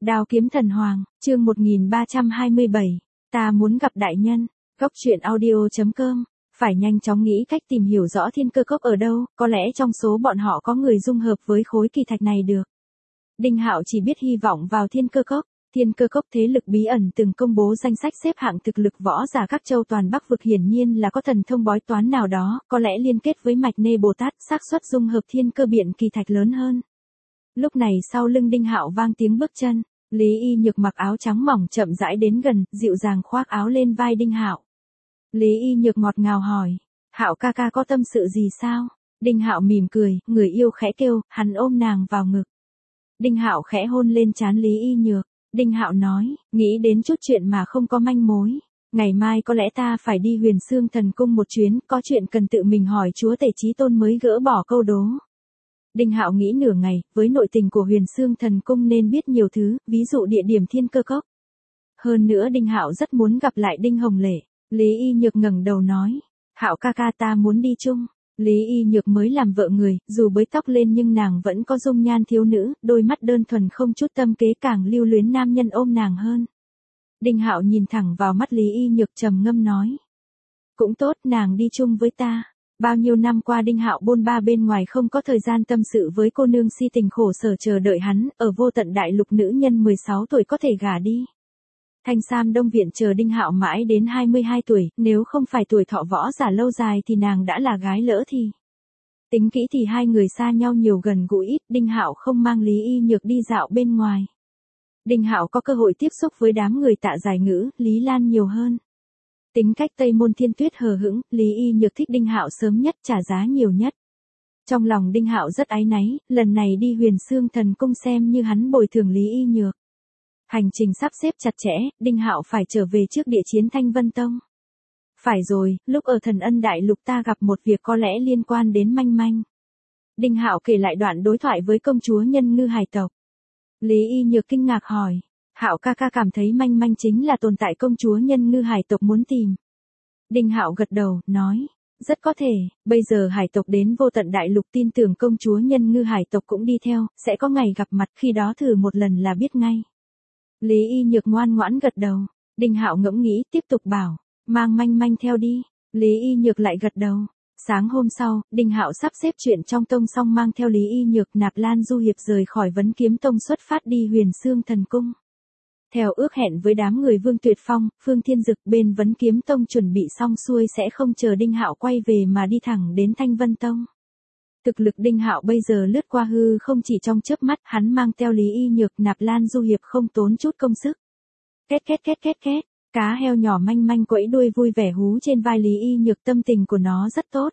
Đao kiếm thần hoàng, chương 1327, ta muốn gặp đại nhân. Góc truyện audio.com. Phải nhanh chóng nghĩ cách tìm hiểu rõ thiên cơ cốc ở đâu, có lẽ trong số bọn họ có người dung hợp với khối kỳ thạch này được. Đinh Hạo chỉ biết hy vọng vào thiên cơ cốc. Thiên cơ cốc thế lực bí ẩn từng công bố danh sách xếp hạng thực lực võ giả các châu toàn Bắc vực, hiển nhiên là có thần thông bói toán nào đó, có lẽ liên kết với mạch Nê Bồ Tát, xác suất dung hợp thiên cơ biện kỳ thạch lớn hơn. Lúc này sau lưng Đinh Hạo vang tiếng bước chân, Lý Y Nhược mặc áo trắng mỏng chậm rãi đến gần, dịu dàng khoác áo lên vai Đinh Hạo. Lý Y Nhược ngọt ngào hỏi, Hạo ca ca có tâm sự gì sao? Đinh Hạo mỉm cười, người yêu khẽ kêu, hắn ôm nàng vào ngực. Đinh Hạo khẽ hôn lên trán Lý Y Nhược. Đinh Hạo nói, nghĩ đến chút chuyện mà không có manh mối. Ngày mai có lẽ ta phải đi Huyền Xương Thần Cung một chuyến, có chuyện cần tự mình hỏi chúa tể Chí Tôn mới gỡ bỏ câu đố. Đinh Hạo nghĩ nửa ngày, với nội tình của Huyền Xương Thần Cung nên biết nhiều thứ, ví dụ địa điểm thiên cơ cốc. Hơn nữa Đinh Hạo rất muốn gặp lại Đinh Hồng Lệ. Lý Y Nhược ngẩng đầu nói, Hạo ca ca ta muốn đi chung. Lý Y Nhược mới làm vợ người, dù bới tóc lên nhưng nàng vẫn có dung nhan thiếu nữ, đôi mắt đơn thuần không chút tâm kế, càng lưu luyến nam nhân ôm nàng hơn. Đinh Hạo nhìn thẳng vào mắt Lý Y Nhược trầm ngâm nói, cũng tốt, nàng đi chung với ta. Bao nhiêu năm qua Đinh Hạo bôn ba bên ngoài không có thời gian tâm sự với cô nương si tình khổ sở chờ đợi hắn, ở vô tận đại lục nữ nhân 16 tuổi có thể gả đi. Thanh Sam Đông Viện chờ Đinh Hạo mãi đến 22 tuổi, nếu không phải tuổi thọ võ giả lâu dài thì nàng đã là gái lỡ thì. Tính kỹ thì hai người xa nhau nhiều gần gũi ít, Đinh Hạo không mang Lý Y Nhược đi dạo bên ngoài. Đinh Hạo có cơ hội tiếp xúc với đám người Tạ Giải Ngữ, Lý Lan nhiều hơn. Tính cách Tây Môn Thiên Tuyết hờ hững, Lý Y Nhược thích Đinh Hạo sớm nhất, trả giá nhiều nhất. Trong lòng Đinh Hạo rất áy náy, lần này đi Huyền Xương Thần Cung xem như hắn bồi thường Lý Y Nhược. Hành trình sắp xếp chặt chẽ, Đinh Hạo phải trở về trước địa chiến Thanh Vân Tông. Phải rồi, lúc ở Thần Ân Đại Lục ta gặp một việc có lẽ liên quan đến manh manh. Đinh Hạo kể lại đoạn đối thoại với công chúa Nhân Ngư Hải tộc. Lý Y Nhược kinh ngạc hỏi, Hạo ca ca cảm thấy manh manh chính là tồn tại công chúa Nhân Ngư Hải tộc muốn tìm. Đinh Hạo gật đầu, nói, rất có thể, bây giờ hải tộc đến vô tận đại lục, tin tưởng công chúa Nhân Ngư Hải tộc cũng đi theo, sẽ có ngày gặp mặt, khi đó thử một lần là biết ngay. Lý Y Nhược ngoan ngoãn gật đầu. Đinh Hạo ngẫm nghĩ, tiếp tục bảo, mang manh manh theo đi. Lý Y Nhược lại gật đầu. Sáng hôm sau, Đinh Hạo sắp xếp chuyện trong tông xong mang theo Lý Y Nhược, Nạp Lan Du Hiệp rời khỏi Vấn Kiếm Tông xuất phát đi Huyền Xương Thần Cung. Theo ước hẹn với đám người Vương Tuyệt Phong, Phương Thiên Dực, bên Vấn Kiếm Tông chuẩn bị xong xuôi sẽ không chờ Đinh Hạo quay về mà đi thẳng đến Thanh Vân Tông. Thực lực Đinh Hạo bây giờ lướt qua hư không chỉ trong chớp mắt, hắn mang theo Lý Y Nhược, Nạp Lan Du Hiệp không tốn chút công sức. Két két két két két, cá heo nhỏ manh manh quẫy đuôi vui vẻ hú trên vai Lý Y Nhược, tâm tình của nó rất tốt.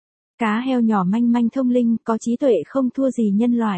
Cá heo nhỏ manh manh thông linh, có trí tuệ không thua gì nhân loại.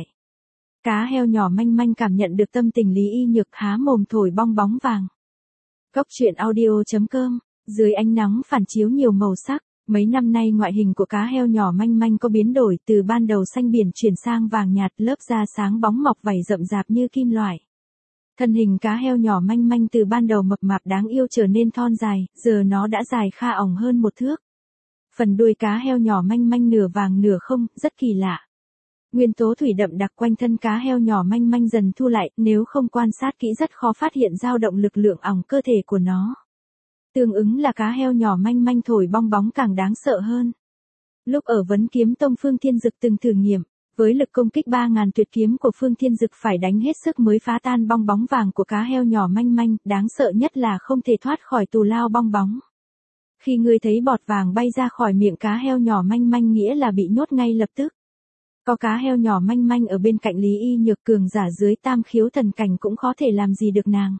Cá heo nhỏ manh manh cảm nhận được tâm tình Lý Y Nhược, há mồm thổi bong bóng vàng. Góc truyện audio.com, dưới ánh nắng phản chiếu nhiều màu sắc. Mấy năm nay ngoại hình của cá heo nhỏ manh manh có biến đổi, từ ban đầu xanh biển chuyển sang vàng nhạt, lớp da sáng bóng mọc vảy rậm rạp như kim loại. Thân hình cá heo nhỏ manh manh từ ban đầu mập mạp đáng yêu trở nên thon dài, giờ nó đã dài kha ỏng hơn 1 thước. Phần đuôi cá heo nhỏ manh manh nửa vàng nửa không, rất kỳ lạ. Nguyên tố thủy đậm đặc quanh thân cá heo nhỏ manh manh dần thu lại, nếu không quan sát kỹ rất khó phát hiện dao động lực lượng ỏng cơ thể của nó. Tương ứng là cá heo nhỏ manh manh thổi bong bóng càng đáng sợ hơn. Lúc ở Vấn Kiếm Tông, Phương Thiên Dực từng thử nghiệm, với lực công kích 3000 tuyệt kiếm của Phương Thiên Dực phải đánh hết sức mới phá tan bong bóng vàng của cá heo nhỏ manh manh, đáng sợ nhất là không thể thoát khỏi tù lao bong bóng. Khi ngươi thấy bọt vàng bay ra khỏi miệng cá heo nhỏ manh manh nghĩa là bị nhốt ngay lập tức. Có cá heo nhỏ manh manh ở bên cạnh Lý Y Nhược, cường giả dưới tam khiếu thần cảnh cũng khó thể làm gì được nàng.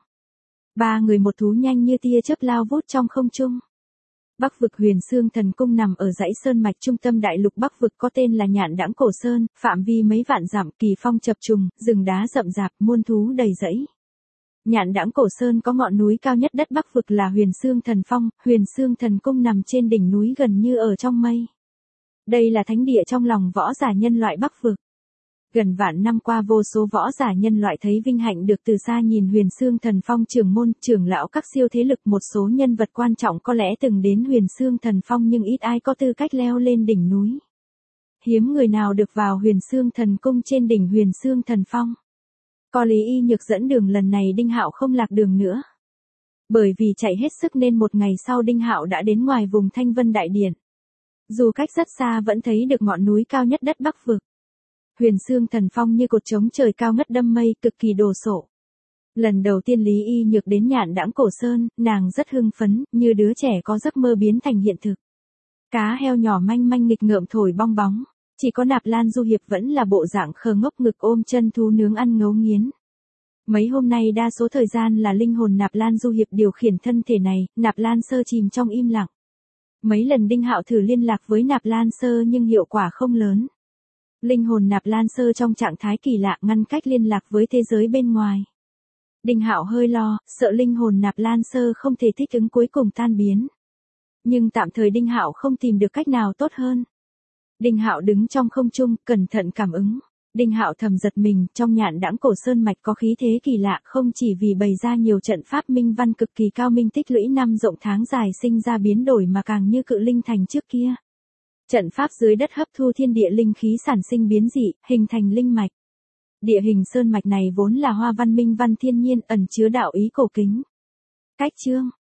3 người một thú nhanh như tia chớp lao vút trong không trung. Bắc vực Huyền Xương Thần Cung nằm ở dãy sơn mạch trung tâm đại lục Bắc vực có tên là Nhạn Đãng Cổ Sơn, phạm vi mấy vạn dặm, kỳ phong chập trùng, rừng đá rậm rạp, muôn thú đầy rẫy. Nhạn Đãng Cổ Sơn có ngọn núi cao nhất đất Bắc vực là Huyền Xương Thần Phong, Huyền Xương Thần Cung nằm trên đỉnh núi gần như ở trong mây. Đây là thánh địa trong lòng võ giả nhân loại Bắc vực. Gần vạn năm qua vô số võ giả nhân loại thấy vinh hạnh được từ xa nhìn Huyền Xương Thần Phong, trưởng môn, trưởng lão các siêu thế lực, một số nhân vật quan trọng có lẽ từng đến Huyền Xương Thần Phong nhưng ít ai có tư cách leo lên đỉnh núi. Hiếm người nào được vào Huyền Xương Thần Cung trên đỉnh Huyền Xương Thần Phong. Có Lý Y Nhược dẫn đường lần này Đinh Hạo không lạc đường nữa. Bởi vì chạy hết sức nên một ngày sau Đinh Hạo đã đến ngoài vùng Thanh Vân Đại Điện. Dù cách rất xa vẫn thấy được ngọn núi cao nhất đất Bắc Vực. Huyền Xương Thần Phong như cột trống trời cao ngất đâm mây, cực kỳ đồ sộ. Lần đầu tiên Lý Y Nhược đến Nhạn Đãng Cổ Sơn, nàng rất hưng phấn, như đứa trẻ có giấc mơ biến thành hiện thực. Cá heo nhỏ manh manh nghịch ngợm thổi bong bóng, chỉ có Nạp Lan Du Hiệp vẫn là bộ dạng khờ ngốc ngực ôm chân thú nướng ăn ngấu nghiến. Mấy hôm nay đa số thời gian là linh hồn Nạp Lan Du Hiệp điều khiển thân thể này, Nạp Lan Sơ chìm trong im lặng. Mấy lần Đinh Hạo thử liên lạc với Nạp Lan Sơ nhưng hiệu quả không lớn. Linh hồn Nạp Lan Sơ trong trạng thái kỳ lạ ngăn cách liên lạc với thế giới bên ngoài. Đinh Hạo hơi lo, sợ linh hồn Nạp Lan Sơ không thể thích ứng cuối cùng tan biến. Nhưng tạm thời Đinh Hạo không tìm được cách nào tốt hơn. Đinh Hạo đứng trong không trung, cẩn thận cảm ứng. Đinh Hạo thầm giật mình, trong Nhạn Đãng Cổ Sơn mạch có khí thế kỳ lạ, không chỉ vì bày ra nhiều trận pháp minh văn cực kỳ cao minh tích lũy năm rộng tháng dài sinh ra biến đổi mà càng như Cự Linh Thành trước kia. Trận pháp dưới đất hấp thu thiên địa linh khí sản sinh biến dị, hình thành linh mạch. Địa hình sơn mạch này vốn là hoa văn minh văn thiên nhiên, ẩn chứa đạo ý cổ kính. Cách chương